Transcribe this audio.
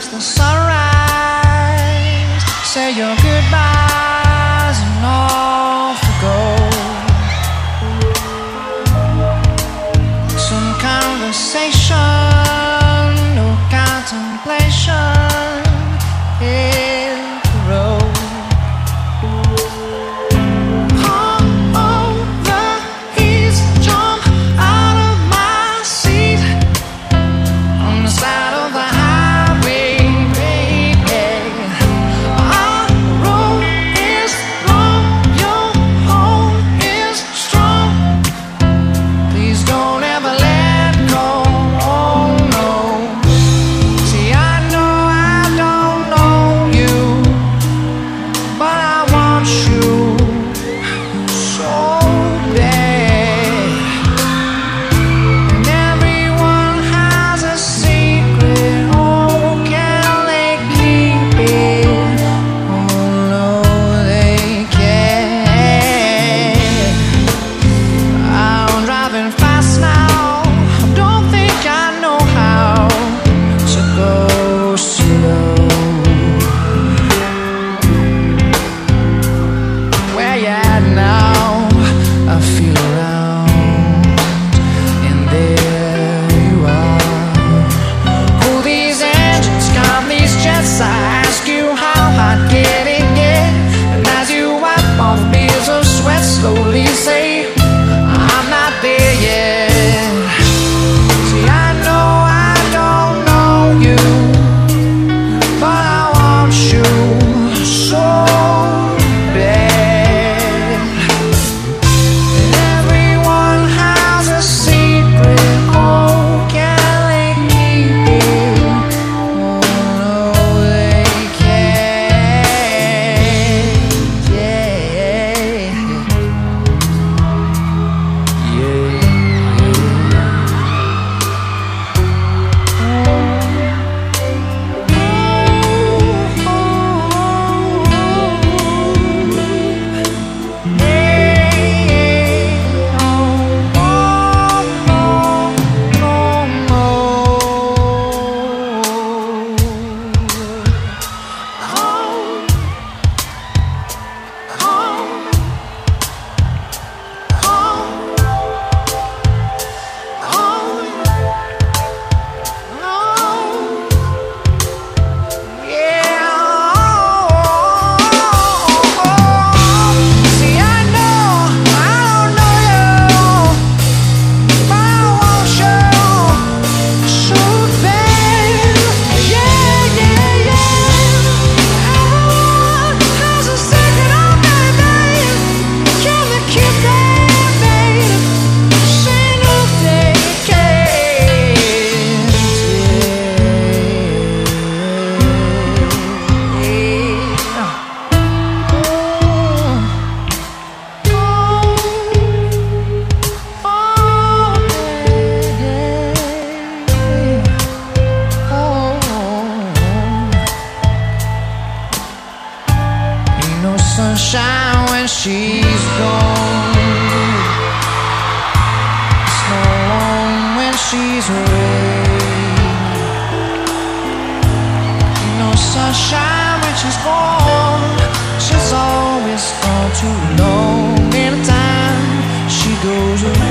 watch the sunrise, say your goodbyes and off you go. Some conversation, no contemplation, hit the road. Over, he's jump out of my seat on the side of the highway, baby. Our road is long, your home is strong. Please don't ever let go, oh no. See, I know I don't know you, but I want you so bad. And everyone has a secret, oh, can they keep it? Oh no, they can't. I'm driving fast now, don't think I know how to go slow. Where you at now? I feel around, and there you are. Cool these engines, calm these jets. I ask you how hot can it get? And as you wipe off beads of sweat, slowly say, I'm not there yet. See, I know I don't know you, but I want you so bad. Everyone has a secret, oh, can they keep it? Oh no, they can't, yeah. No sunshine when she's gone, it's no warm when she's away. No sunshine when she's gone, she's always gone too long. Anytime she goes away.